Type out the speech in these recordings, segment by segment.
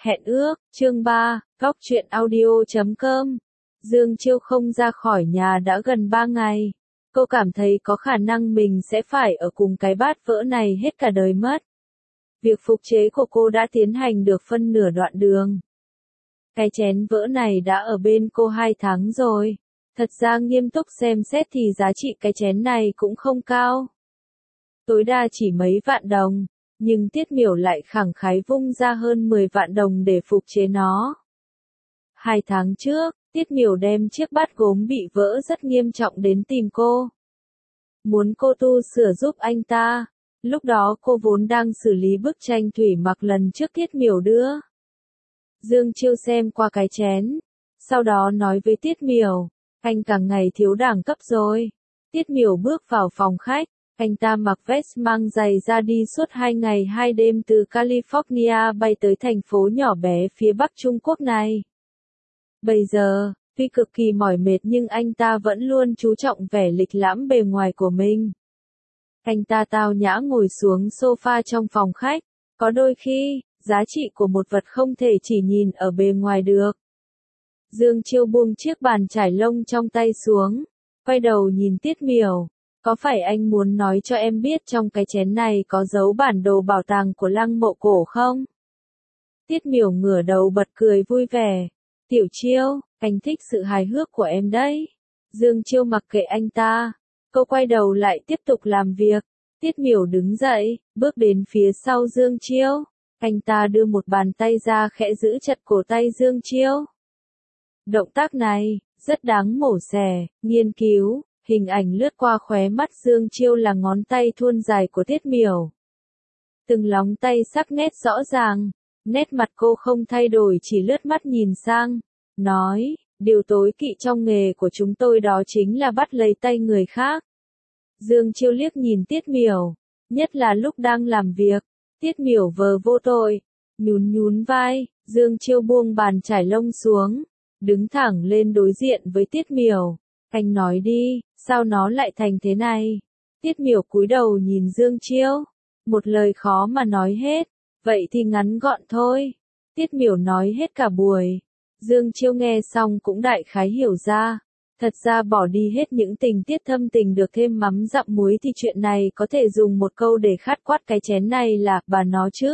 Hẹn ước, chương 3, Góc truyện audio.com. Dương Chiêu không ra khỏi nhà đã gần 3 ngày. Cô cảm thấy có khả năng mình sẽ phải ở cùng cái bát vỡ này hết cả đời mất. Việc phục chế của cô đã tiến hành được phân nửa đoạn đường. Cái chén vỡ này đã ở bên cô 2 tháng rồi. Thật ra nghiêm túc xem xét thì giá trị cái chén này cũng không cao. Tối đa chỉ mấy vạn đồng. Nhưng Tiết Miểu lại khẳng khái vung ra hơn 10 vạn đồng để phục chế nó. 2 tháng trước, Tiết Miểu đem chiếc bát gốm bị vỡ rất nghiêm trọng đến tìm cô. Muốn cô tu sửa giúp anh ta. Lúc đó cô vốn đang xử lý bức tranh thủy mặc lần trước Tiết Miểu đưa. Dương Chiêu xem qua cái chén. Sau đó nói với Tiết Miểu, anh càng ngày thiếu đẳng cấp rồi. Tiết Miểu bước vào phòng khách. Anh ta mặc vest mang giày ra đi suốt 2 ngày 2 đêm từ California bay tới thành phố nhỏ bé phía bắc Trung Quốc này. Bây giờ, tuy cực kỳ mỏi mệt nhưng anh ta vẫn luôn chú trọng vẻ lịch lãm bề ngoài của mình. Anh ta tao nhã ngồi xuống sofa trong phòng khách. Có đôi khi, giá trị của một vật không thể chỉ nhìn ở bề ngoài được. Dương Chiêu buông chiếc bàn chải lông trong tay xuống, quay đầu nhìn Tiết Miểu. Có phải anh muốn nói cho em biết trong cái chén này có dấu bản đồ bảo tàng của lăng mộ cổ không? Tiết Miểu ngửa đầu bật cười vui vẻ. Tiểu Chiêu, anh thích sự hài hước của em đấy. Dương Chiêu mặc kệ anh ta. Cô quay đầu lại tiếp tục làm việc. Tiết Miểu đứng dậy, bước đến phía sau Dương Chiêu. Anh ta đưa một bàn tay ra khẽ giữ chặt cổ tay Dương Chiêu. Động tác này, rất đáng mổ xẻ, nghiên cứu. Hình ảnh lướt qua khóe mắt Dương Chiêu là ngón tay thuôn dài của Tiết Miểu. Từng lóng tay sắc nét rõ ràng, nét mặt cô không thay đổi chỉ lướt mắt nhìn sang, nói, điều tối kỵ trong nghề của chúng tôi đó chính là bắt lấy tay người khác. Dương Chiêu liếc nhìn Tiết Miểu, nhất là lúc đang làm việc, Tiết Miểu vờ vô tội, nhún vai, Dương Chiêu buông bàn chải lông xuống, đứng thẳng lên đối diện với Tiết Miểu. Anh nói đi, sao nó lại thành thế này? Tiết Miểu cúi đầu nhìn Dương Chiêu. Một lời khó mà nói hết. Vậy thì ngắn gọn thôi. Tiết Miểu nói hết cả buổi. Dương Chiêu nghe xong cũng đại khái hiểu ra. Thật ra bỏ đi hết những tình tiết thâm tình được thêm mắm dặm muối thì chuyện này có thể dùng một câu để khát quát cái chén này là bà nó chứ.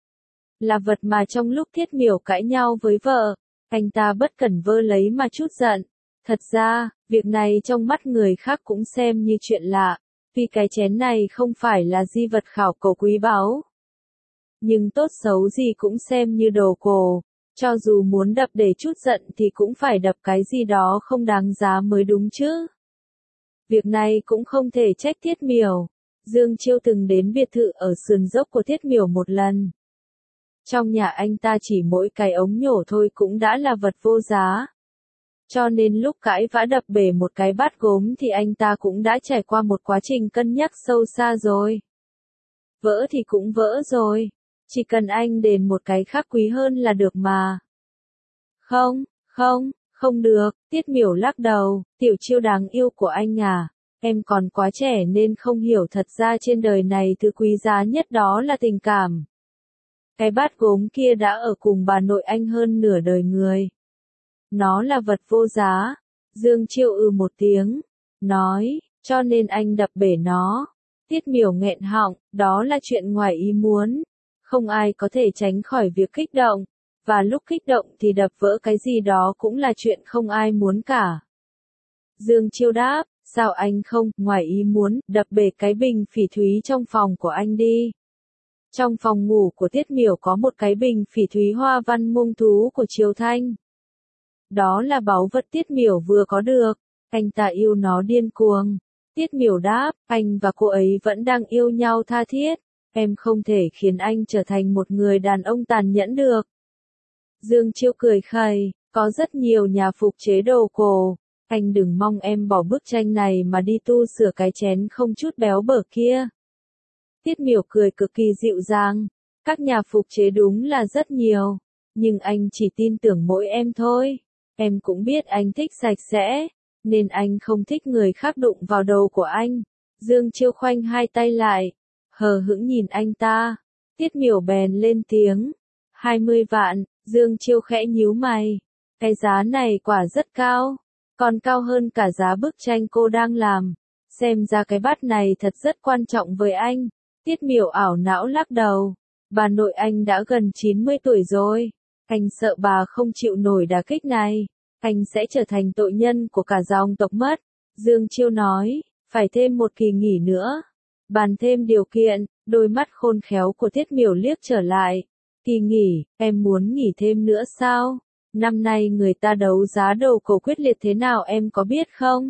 Là vật mà trong lúc Tiết Miểu cãi nhau với vợ, anh ta bất cẩn vơ lấy mà chút giận. Thật ra, việc này trong mắt người khác cũng xem như chuyện lạ, vì cái chén này không phải là di vật khảo cổ quý báu. Nhưng tốt xấu gì cũng xem như đồ cổ, cho dù muốn đập để chút giận thì cũng phải đập cái gì đó không đáng giá mới đúng chứ. Việc này cũng không thể trách Tiết Miểu. Dương Chiêu từng đến biệt thự ở sườn dốc của Tiết Miểu một lần. Trong nhà anh ta chỉ mỗi cái ống nhổ thôi cũng đã là vật vô giá. Cho nên lúc cãi vã đập bể một cái bát gốm thì anh ta cũng đã trải qua một quá trình cân nhắc sâu xa rồi. Vỡ thì cũng vỡ rồi. Chỉ cần anh đền một cái khác quý hơn là được mà. Không được, Tiết Miểu lắc đầu, Tiểu Chiêu đáng yêu của anh à. Em còn quá trẻ nên không hiểu thật ra trên đời này thứ quý giá nhất đó là tình cảm. Cái bát gốm kia đã ở cùng bà nội anh hơn nửa đời người. Nó là vật vô giá. Dương Chiêu một tiếng, nói, cho nên anh đập bể nó. Tiết Miểu nghẹn họng, đó là chuyện ngoài ý muốn. Không ai có thể tránh khỏi việc kích động. Và lúc kích động thì đập vỡ cái gì đó cũng là chuyện không ai muốn cả. Dương Chiêu đáp, sao anh không, ngoài ý muốn, đập bể cái bình phỉ thúy trong phòng của anh đi. Trong phòng ngủ của Tiết Miểu có một cái bình phỉ thúy hoa văn muông thú của Triều Thanh. Đó là báu vật Tiết Miểu vừa có được, anh ta yêu nó điên cuồng. Tiết Miểu đáp, anh và cô ấy vẫn đang yêu nhau tha thiết, em không thể khiến anh trở thành một người đàn ông tàn nhẫn được. Dương Chiêu cười khẩy, có rất nhiều nhà phục chế đồ cổ, anh đừng mong em bỏ bức tranh này mà đi tu sửa cái chén không chút béo bở kia. Tiết Miểu cười cực kỳ dịu dàng, các nhà phục chế đúng là rất nhiều, nhưng anh chỉ tin tưởng mỗi em thôi. Em cũng biết anh thích sạch sẽ, nên anh không thích người khác đụng vào đầu của anh. Dương Chiêu khoanh hai tay lại, hờ hững nhìn anh ta. Tiết Miểu bèn lên tiếng. 20 vạn, Dương Chiêu khẽ nhíu mày. Cái giá này quả rất cao, còn cao hơn cả giá bức tranh cô đang làm. Xem ra cái bát này thật rất quan trọng với anh. Tiết Miểu ảo não lắc đầu. Bà nội anh đã gần 90 tuổi rồi. Anh sợ bà không chịu nổi đả kích này. Anh sẽ trở thành tội nhân của cả dòng tộc mất. Dương Chiêu nói, phải thêm một kỳ nghỉ nữa. Bàn thêm điều kiện, đôi mắt khôn khéo của Tiết Miểu liếc trở lại. Kỳ nghỉ, em muốn nghỉ thêm nữa sao? Năm nay người ta đấu giá đồ cổ quyết liệt thế nào em có biết không?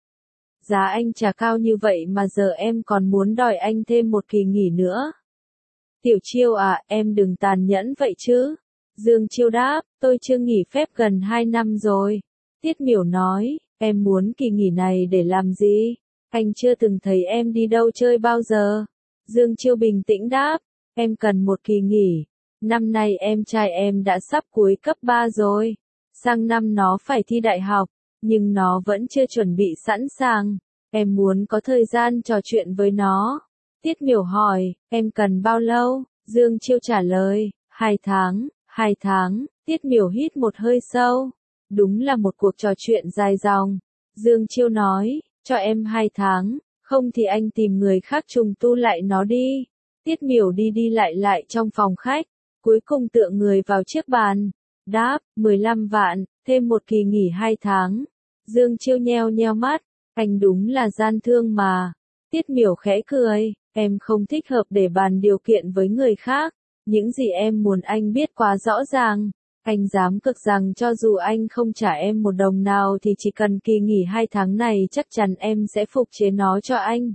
Giá anh trả cao như vậy mà giờ em còn muốn đòi anh thêm một kỳ nghỉ nữa. Tiểu Chiêu à, em đừng tàn nhẫn vậy chứ. Dương Chiêu đáp, tôi chưa nghỉ phép gần 2 năm rồi. Tiết Miểu nói, em muốn kỳ nghỉ này để làm gì? Anh chưa từng thấy em đi đâu chơi bao giờ. Dương Chiêu bình tĩnh đáp, em cần một kỳ nghỉ. Năm nay em trai em đã sắp cuối cấp 3 rồi. Sang năm nó phải thi đại học, nhưng nó vẫn chưa chuẩn bị sẵn sàng. Em muốn có thời gian trò chuyện với nó. Tiết Miểu hỏi, em cần bao lâu? Dương Chiêu trả lời, 2 tháng, 2 tháng. Tiết Miểu hít một hơi sâu. Đúng là một cuộc trò chuyện dài dòng. Dương Chiêu nói, cho em 2 tháng, không thì anh tìm người khác trùng tu lại nó đi. Tiết Miểu đi đi lại trong phòng khách, cuối cùng tựa người vào chiếc bàn. Đáp, 15 vạn, thêm một kỳ nghỉ 2 tháng. Dương Chiêu nheo nheo mắt, anh đúng là gian thương mà. Tiết Miểu khẽ cười, em không thích hợp để bàn điều kiện với người khác. Những gì em muốn anh biết quá rõ ràng. Anh dám cược rằng cho dù anh không trả em một đồng nào thì chỉ cần kỳ nghỉ 2 tháng này chắc chắn em sẽ phục chế nó cho anh.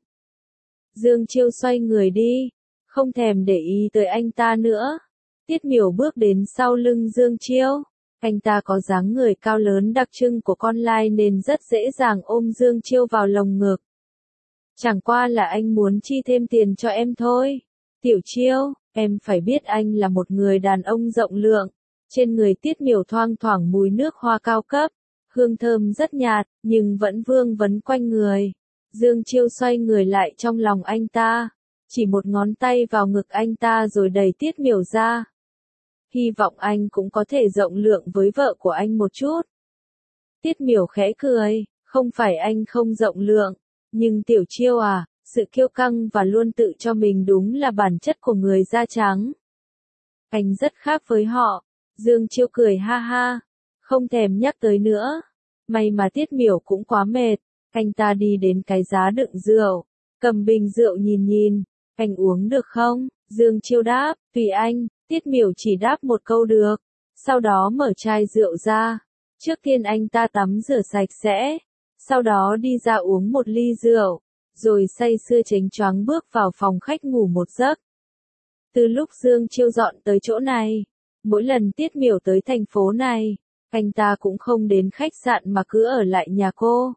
Dương Chiêu xoay người đi, không thèm để ý tới anh ta nữa. Tiết Miểu bước đến sau lưng Dương Chiêu. Anh ta có dáng người cao lớn đặc trưng của con lai nên rất dễ dàng ôm Dương Chiêu vào lồng ngực. Chẳng qua là anh muốn chi thêm tiền cho em thôi. Tiểu Chiêu, em phải biết anh là một người đàn ông rộng lượng. Trên người Tiết Miểu thoang thoảng mùi nước hoa cao cấp. Hương thơm rất nhạt, nhưng vẫn vương vấn quanh người. Dương Chiêu xoay người lại trong lòng anh ta. Chỉ một ngón tay vào ngực anh ta rồi đẩy Tiết Miểu ra. Hy vọng anh cũng có thể rộng lượng với vợ của anh một chút. Tiết Miểu khẽ cười, không phải anh không rộng lượng, nhưng Tiểu Chiêu à, sự kiêu căng và luôn tự cho mình đúng là bản chất của người da trắng. Anh rất khác với họ. Dương Chiêu cười ha ha, không thèm nhắc tới nữa. May mà Tiết Miểu cũng quá mệt. Anh ta đi đến cái giá đựng rượu, cầm bình rượu nhìn nhìn. Anh uống được không? Dương Chiêu đáp, tùy anh. Tiết Miểu chỉ đáp một câu được. Sau đó mở chai rượu ra. Trước tiên anh ta tắm rửa sạch sẽ. Sau đó đi ra uống một ly rượu. Rồi say sưa chánh choáng bước vào phòng khách ngủ một giấc. Từ lúc Dương Chiêu dọn tới chỗ này, mỗi lần Tiết Miểu tới thành phố này, anh ta cũng không đến khách sạn mà cứ ở lại nhà cô.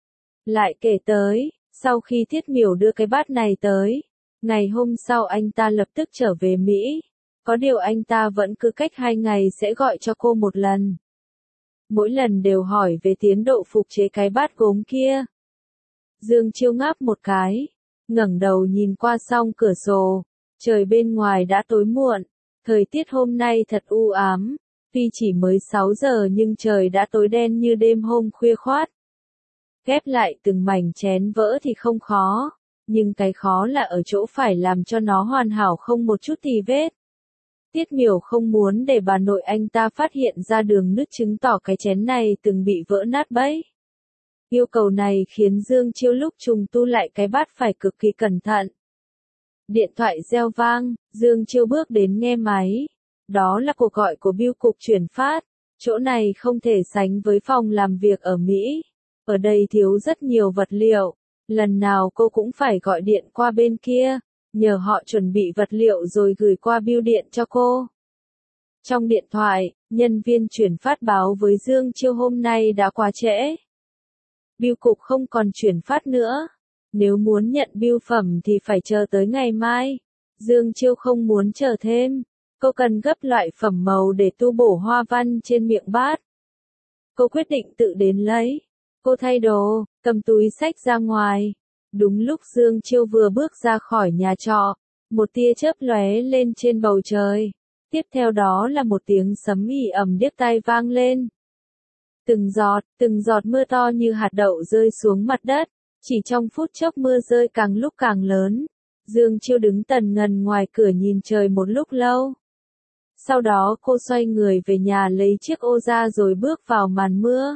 Lại kể tới, sau khi Tiết Miểu đưa cái bát này tới, ngày hôm sau anh ta lập tức trở về Mỹ. Có điều anh ta vẫn cứ cách 2 ngày sẽ gọi cho cô một lần. Mỗi lần đều hỏi về tiến độ phục chế cái bát gốm kia. Dương Chiêu ngáp một cái, ngẩng đầu nhìn qua song cửa sổ. Trời bên ngoài đã tối muộn, thời tiết hôm nay thật u ám. Tuy chỉ mới 6 giờ nhưng trời đã tối đen như đêm hôm khuya khoát. Ghép lại từng mảnh chén vỡ thì không khó, nhưng cái khó là ở chỗ phải làm cho nó hoàn hảo không một chút tì vết. Tiết Miểu không muốn để bà nội anh ta phát hiện ra đường nứt chứng tỏ cái chén này từng bị vỡ nát bấy. Yêu cầu này khiến Dương Chiêu lúc trùng tu lại cái bát phải cực kỳ cẩn thận. Điện thoại reo vang, Dương Chiêu bước đến nghe máy. Đó là cuộc gọi của bưu cục chuyển phát. Chỗ này không thể sánh với phòng làm việc ở Mỹ. Ở đây thiếu rất nhiều vật liệu. Lần nào cô cũng phải gọi điện qua bên kia, nhờ họ chuẩn bị vật liệu rồi gửi qua bưu điện cho cô. Trong điện thoại, nhân viên chuyển phát báo với Dương Chiêu hôm nay đã quá trễ. Bưu cục không còn chuyển phát nữa. Nếu muốn nhận bưu phẩm thì phải chờ tới ngày mai. Dương Chiêu không muốn chờ thêm. Cô cần gấp loại phẩm màu để tu bổ hoa văn trên miệng bát. Cô quyết định tự đến lấy. Cô thay đồ, cầm túi xách ra ngoài. Đúng lúc Dương Chiêu vừa bước ra khỏi nhà trọ, một tia chớp lóe lên trên bầu trời. Tiếp theo đó là một tiếng sấm ì ầm điếc tai vang lên. Từng giọt mưa to như hạt đậu rơi xuống mặt đất. Chỉ trong phút chốc mưa rơi càng lúc càng lớn. Dương Chiêu đứng tần ngần ngoài cửa nhìn trời một lúc lâu. Sau đó cô xoay người về nhà lấy chiếc ô ra rồi bước vào màn mưa.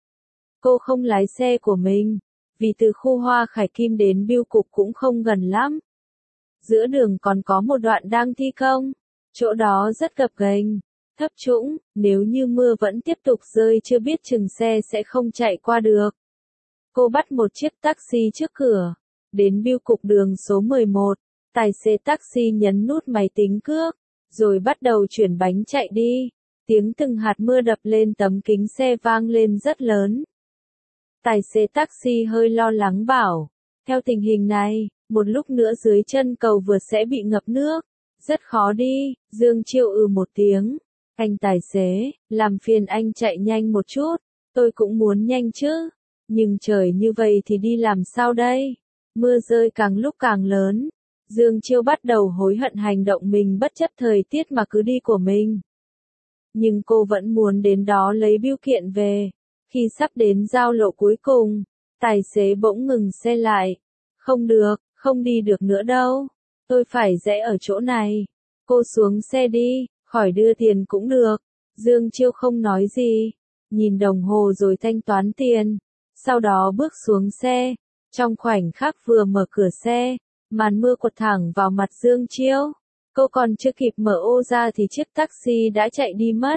Cô không lái xe của mình, vì từ khu Hoa Khải Kim đến bưu cục cũng không gần lắm. Giữa đường còn có một đoạn đang thi công, chỗ đó rất gập ghềnh, thấp trũng, nếu như mưa vẫn tiếp tục rơi chưa biết chừng xe sẽ không chạy qua được. Cô bắt một chiếc taxi trước cửa, đến bưu cục đường số 11, tài xế taxi nhấn nút máy tính cước, rồi bắt đầu chuyển bánh chạy đi. Tiếng từng hạt mưa đập lên tấm kính xe vang lên rất lớn. Tài xế taxi hơi lo lắng bảo, theo tình hình này, một lúc nữa dưới chân cầu vượt sẽ bị ngập nước, rất khó đi. Dương Chiêu một tiếng, anh tài xế, làm phiền anh chạy nhanh một chút, tôi cũng muốn nhanh chứ, nhưng trời như vậy thì đi làm sao đây? Mưa rơi càng lúc càng lớn. Dương Chiêu bắt đầu hối hận hành động mình bất chấp thời tiết mà cứ đi của mình. Nhưng cô vẫn muốn đến đó lấy bưu kiện về. Khi sắp đến giao lộ cuối cùng, tài xế bỗng ngừng xe lại. Không được, không đi được nữa đâu. Tôi phải rẽ ở chỗ này. Cô xuống xe đi, khỏi đưa tiền cũng được. Dương Chiêu không nói gì. Nhìn đồng hồ rồi thanh toán tiền. Sau đó bước xuống xe. Trong khoảnh khắc vừa mở cửa xe, màn mưa quật thẳng vào mặt Dương Chiêu. Cô còn chưa kịp mở ô ra thì chiếc taxi đã chạy đi mất.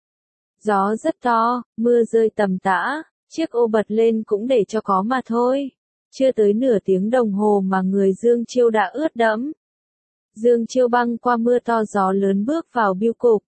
Gió rất to, mưa rơi tầm tã, chiếc ô bật lên cũng để cho có mà thôi. Chưa tới nửa tiếng đồng hồ mà người Dương Chiêu đã ướt đẫm. Dương Chiêu băng qua mưa to gió lớn bước vào bưu cục.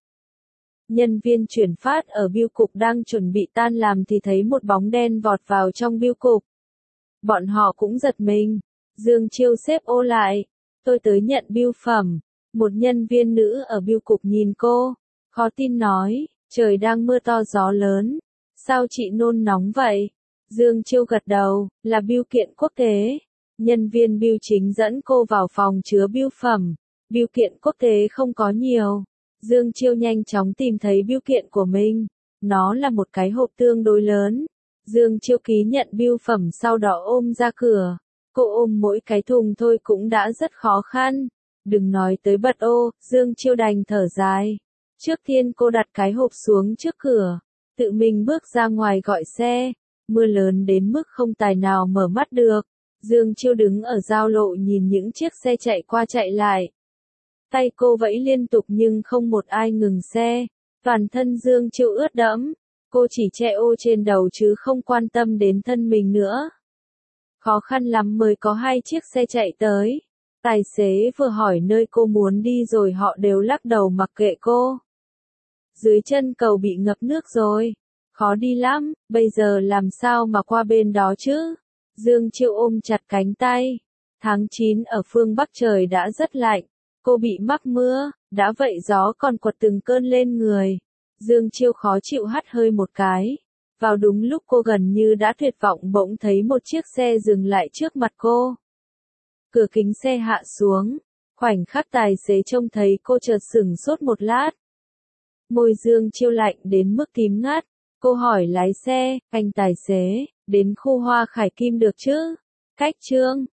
Nhân viên chuyển phát ở bưu cục đang chuẩn bị tan làm thì thấy một bóng đen vọt vào trong bưu cục. Bọn họ cũng giật mình. Dương Chiêu xếp ô lại. Tôi tới nhận bưu phẩm. Một nhân viên nữ ở bưu cục nhìn cô. Khó tin nói, trời đang mưa to gió lớn. Sao chị nôn nóng vậy? Dương Chiêu gật đầu, là bưu kiện quốc tế. Nhân viên bưu chính dẫn cô vào phòng chứa bưu phẩm. Bưu kiện quốc tế không có nhiều. Dương Chiêu nhanh chóng tìm thấy bưu kiện của mình. Nó là một cái hộp tương đối lớn. Dương Chiêu ký nhận bưu phẩm sau đó ôm ra cửa. Cô ôm mỗi cái thùng thôi cũng đã rất khó khăn. Đừng nói tới bật ô, Dương Chiêu đành thở dài. Trước tiên cô đặt cái hộp xuống trước cửa. Tự mình bước ra ngoài gọi xe. Mưa lớn đến mức không tài nào mở mắt được. Dương Chiêu đứng ở giao lộ nhìn những chiếc xe chạy qua chạy lại. Tay cô vẫy liên tục nhưng không một ai ngừng xe. Toàn thân Dương Chiêu ướt đẫm. Cô chỉ che ô trên đầu chứ không quan tâm đến thân mình nữa. Khó khăn lắm mới có 2 chiếc xe chạy tới. Tài xế vừa hỏi nơi cô muốn đi rồi họ đều lắc đầu mặc kệ cô. Dưới chân cầu bị ngập nước rồi. Khó đi lắm, bây giờ làm sao mà qua bên đó chứ? Dương Chiêu ôm chặt cánh tay. Tháng 9 ở phương Bắc trời đã rất lạnh. Cô bị mắc mưa, đã vậy gió còn quật từng cơn lên người. Dương Chiêu khó chịu hắt hơi một cái. Vào đúng lúc cô gần như đã tuyệt vọng bỗng thấy một chiếc xe dừng lại trước mặt cô. Cửa kính xe hạ xuống. Khoảnh khắc tài xế trông thấy cô chợt sửng sốt một lát. Môi Dương Chiêu lạnh đến mức tím ngắt. Cô hỏi lái xe, anh tài xế, đến khu Hoa Khải Kim được chứ? Cách Trương,